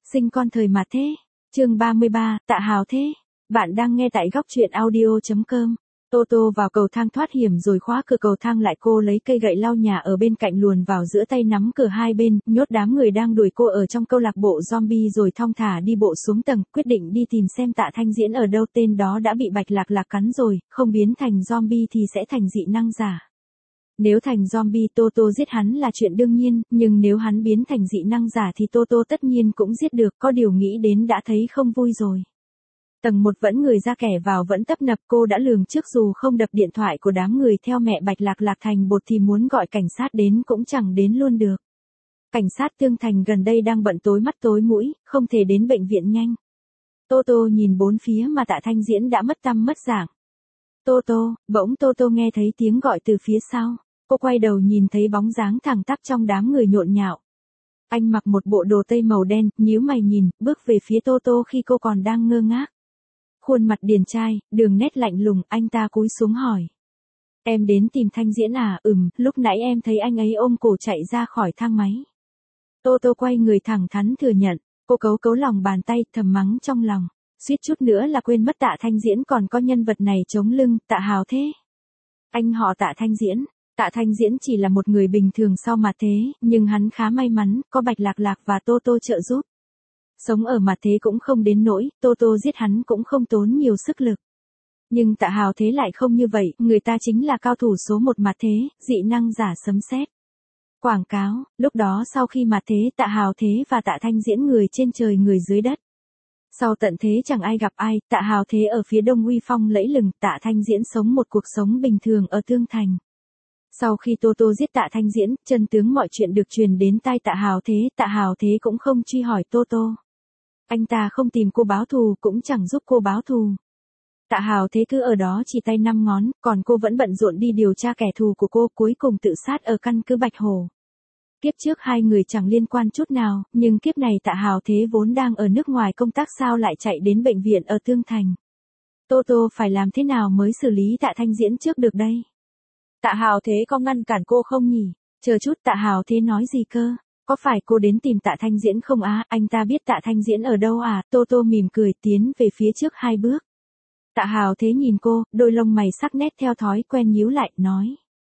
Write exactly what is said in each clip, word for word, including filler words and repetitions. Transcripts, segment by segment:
Sinh con thời mà thế. Chương ba mươi ba, Tạ Hào thế. Bạn đang nghe tại góc truyện audio chấm com. Tô Tô vào cầu thang thoát hiểm rồi khóa cửa cầu thang lại, cô lấy cây gậy lau nhà ở bên cạnh luồn vào giữa tay, nắm cửa hai bên, nhốt đám người đang đuổi cô ở trong câu lạc bộ zombie rồi thong thả đi bộ xuống tầng, quyết định đi tìm xem Tạ Thanh Diễn ở đâu. Tên đó đã bị Bạch Lạc Lạc cắn rồi, không biến thành zombie thì sẽ thành dị năng giả. Nếu thành zombie, Tô Tô giết hắn là chuyện đương nhiên, nhưng nếu hắn biến thành dị năng giả thì Tô Tô tất nhiên cũng giết được, có điều nghĩ đến đã thấy không vui rồi. Tầng một vẫn người ra kẻ vào vẫn tấp nập, cô đã lường trước dù không đập điện thoại của đám người theo mẹ Bạch Lạc Lạc thành bột thì muốn gọi cảnh sát đến cũng chẳng đến luôn được. Cảnh sát Tương Thành gần đây đang bận tối mắt tối mũi, không thể đến bệnh viện nhanh. Tô Tô nhìn bốn phía mà Tạ Thanh Diễn đã mất tăm mất dạng. Tô Tô, bỗng Tô Tô nghe thấy tiếng gọi từ phía sau. Cô quay đầu nhìn thấy bóng dáng thẳng tắp trong đám người nhộn nhạo. Anh mặc một bộ đồ tây màu đen, nhíu mày nhìn, bước về phía Tô Tô khi cô còn đang ngơ ngác. Khuôn mặt điển trai, đường nét lạnh lùng, anh ta cúi xuống hỏi. Em đến tìm Thanh Diễn à? Ừm, lúc nãy em thấy anh ấy ôm cổ chạy ra khỏi thang máy. Tô Tô quay người thẳng thắn thừa nhận, cô cấu cấu lòng bàn tay, thầm mắng trong lòng. Suýt chút nữa là quên mất Tạ Thanh Diễn còn có nhân vật này chống lưng, Tạ Hào thế. Anh họ Tạ Thanh Diễn. Tạ Thanh Diễn chỉ là một người bình thường sau mặt thế, nhưng hắn khá may mắn, có Bạch Lạc Lạc và Tô Tô trợ giúp. Sống ở mặt thế cũng không đến nỗi, Tô Tô giết hắn cũng không tốn nhiều sức lực. Nhưng Tạ Hào thế lại không như vậy, người ta chính là cao thủ số một mặt thế, dị năng giả sấm sét. Quảng cáo, lúc đó sau khi mặt thế Tạ Hào thế và Tạ Thanh Diễn người trên trời người dưới đất. Sau tận thế chẳng ai gặp ai, Tạ Hào thế ở phía đông uy phong lẫy lừng, Tạ Thanh Diễn sống một cuộc sống bình thường ở Tương Thành. Sau khi Tô Tô giết Tạ Thanh Diễn, chân tướng mọi chuyện được truyền đến tai Tạ Hào thế, Tạ Hào thế cũng không truy hỏi Tô Tô. Anh ta không tìm cô báo thù, cũng chẳng giúp cô báo thù. Tạ Hào thế cứ ở đó chỉ tay năm ngón, còn cô vẫn bận rộn đi điều tra kẻ thù của cô, cuối cùng tự sát ở căn cứ Bạch Hồ. Kiếp trước hai người chẳng liên quan chút nào, nhưng kiếp này Tạ Hào thế vốn đang ở nước ngoài công tác sao lại chạy đến bệnh viện ở Tương Thành. Tô Tô phải làm thế nào mới xử lý Tạ Thanh Diễn trước được đây? Tạ Hào thế có ngăn cản cô không nhỉ? Chờ chút, Tạ Hào thế nói gì cơ? Có phải cô đến tìm Tạ Thanh Diễn không á? À, anh ta biết Tạ Thanh Diễn ở đâu à? Tô Tô mỉm cười tiến về phía trước hai bước. Tạ Hào thế nhìn cô, đôi lông mày sắc nét theo thói quen nhíu lại, nói.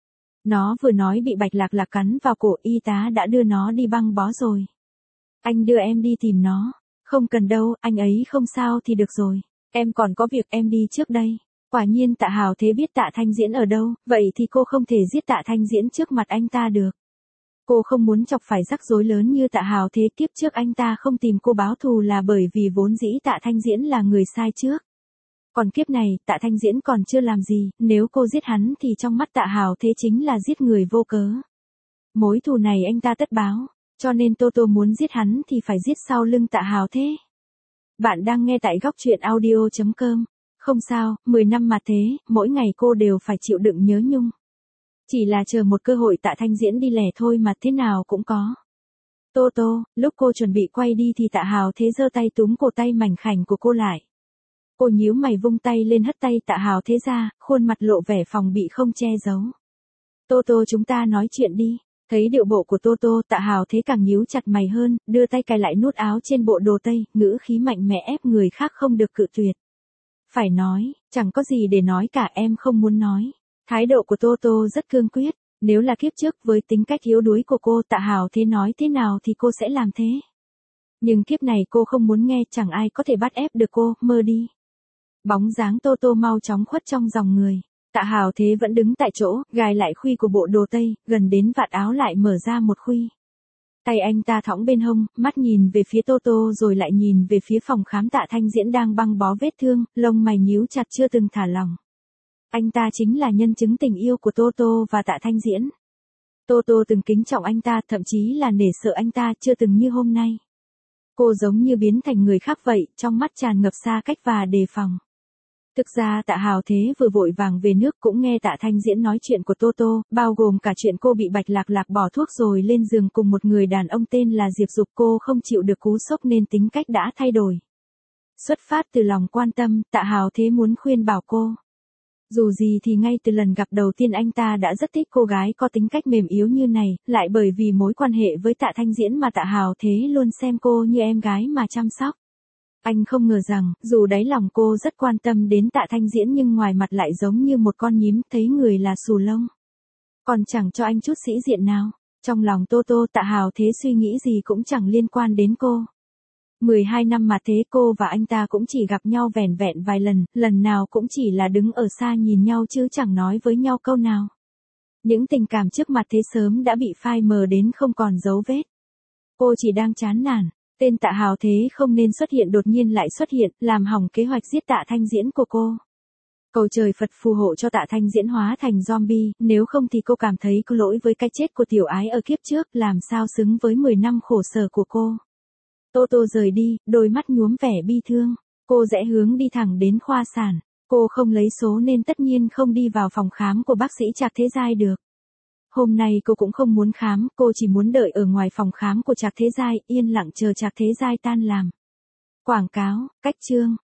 Nó vừa nói bị Bạch Lạc Lạc cắn vào cổ, y tá đã đưa nó đi băng bó rồi. Anh đưa em đi tìm nó. Không cần đâu, anh ấy không sao thì được rồi. Em còn có việc, em đi trước đây. Quả nhiên Tạ Hào thế biết Tạ Thanh Diễn ở đâu, vậy thì cô không thể giết Tạ Thanh Diễn trước mặt anh ta được. Cô không muốn chọc phải rắc rối lớn như Tạ Hào thế, kiếp trước anh ta không tìm cô báo thù là bởi vì vốn dĩ Tạ Thanh Diễn là người sai trước. Còn kiếp này, Tạ Thanh Diễn còn chưa làm gì, nếu cô giết hắn thì trong mắt Tạ Hào thế chính là giết người vô cớ. Mối thù này anh ta tất báo, cho nên Tô Tô muốn giết hắn thì phải giết sau lưng Tạ Hào thế. Bạn đang nghe tại góc truyện audio chấm com. Không sao, mười năm mà thế, mỗi ngày cô đều phải chịu đựng nhớ nhung. Chỉ là chờ một cơ hội Tạ Thanh Diễn đi lẻ thôi mà, thế nào cũng có. Tô Tô, lúc cô chuẩn bị quay đi thì Tạ Hào thế giơ tay túm cổ tay mảnh khảnh của cô lại. Cô nhíu mày vung tay lên hất tay Tạ Hào thế ra, khuôn mặt lộ vẻ phòng bị không che giấu. Tô Tô, chúng ta nói chuyện đi. Thấy điệu bộ của Tô Tô, Tạ Hào thế càng nhíu chặt mày hơn, đưa tay cài lại nút áo trên bộ đồ tây, ngữ khí mạnh mẽ ép người khác không được cự tuyệt. Phải nói, chẳng có gì để nói cả, em không muốn nói. Thái độ của Tô Tô rất cương quyết, nếu là kiếp trước với tính cách yếu đuối của cô, Tạ Hào thế nói thế nào thì cô sẽ làm thế. Nhưng kiếp này cô không muốn nghe, chẳng ai có thể bắt ép được cô, mơ đi. Bóng dáng Tô Tô mau chóng khuất trong dòng người. Tạ Hào thế vẫn đứng tại chỗ, gài lại khuy của bộ đồ tây, gần đến vạt áo lại mở ra một khuy. Tay anh ta thõng bên hông, mắt nhìn về phía Tô Tô rồi lại nhìn về phía phòng khám Tạ Thanh Diễn đang băng bó vết thương, lông mày nhíu chặt chưa từng thả lỏng. Anh ta chính là nhân chứng tình yêu của Tô Tô và Tạ Thanh Diễn. Tô Tô từng kính trọng anh ta, thậm chí là nể sợ anh ta, chưa từng như hôm nay. Cô giống như biến thành người khác vậy, trong mắt tràn ngập xa cách và đề phòng. Thực ra Tạ Hào thế vừa vội vàng về nước cũng nghe Tạ Thanh Diễn nói chuyện của Tô Tô, bao gồm cả chuyện cô bị Bạch Lạc Lạc bỏ thuốc rồi lên giường cùng một người đàn ông tên là Diệp Dục. Cô không chịu được cú sốc nên tính cách đã thay đổi. Xuất phát từ lòng quan tâm, Tạ Hào thế muốn khuyên bảo cô. Dù gì thì ngay từ lần gặp đầu tiên anh ta đã rất thích cô gái có tính cách mềm yếu như này, lại bởi vì mối quan hệ với Tạ Thanh Diễn mà Tạ Hào Thế luôn xem cô như em gái mà chăm sóc. Anh không ngờ rằng, dù đáy lòng cô rất quan tâm đến Tạ Thanh Diễn nhưng ngoài mặt lại giống như một con nhím thấy người là xù lông. Còn chẳng cho anh chút sĩ diện nào. Trong lòng Tô Tô, Tạ Hào Thế suy nghĩ gì cũng chẳng liên quan đến cô. mười hai năm mà thế cô và anh ta cũng chỉ gặp nhau vẻn vẹn vài lần, lần nào cũng chỉ là đứng ở xa nhìn nhau chứ chẳng nói với nhau câu nào. Những tình cảm trước mặt thế sớm đã bị phai mờ đến không còn dấu vết. Cô chỉ đang chán nản, tên Tạ Hào Thế không nên xuất hiện đột nhiên lại xuất hiện, làm hỏng kế hoạch giết Tạ Thanh Diễn của cô. Cầu trời Phật phù hộ cho Tạ Thanh Diễn hóa thành zombie, nếu không thì cô cảm thấy có lỗi với cái chết của tiểu ái ở kiếp trước, làm sao xứng với mười năm khổ sở của cô. Tô Tô rời đi, đôi mắt nhuốm vẻ bi thương. Cô rẽ hướng đi thẳng đến khoa sản. Cô không lấy số nên tất nhiên không đi vào phòng khám của bác sĩ Trạc Thế Giai được. Hôm nay cô cũng không muốn khám, cô chỉ muốn đợi ở ngoài phòng khám của Trạc Thế Giai, yên lặng chờ Trạc Thế Giai tan làm. Quảng cáo, cách chương.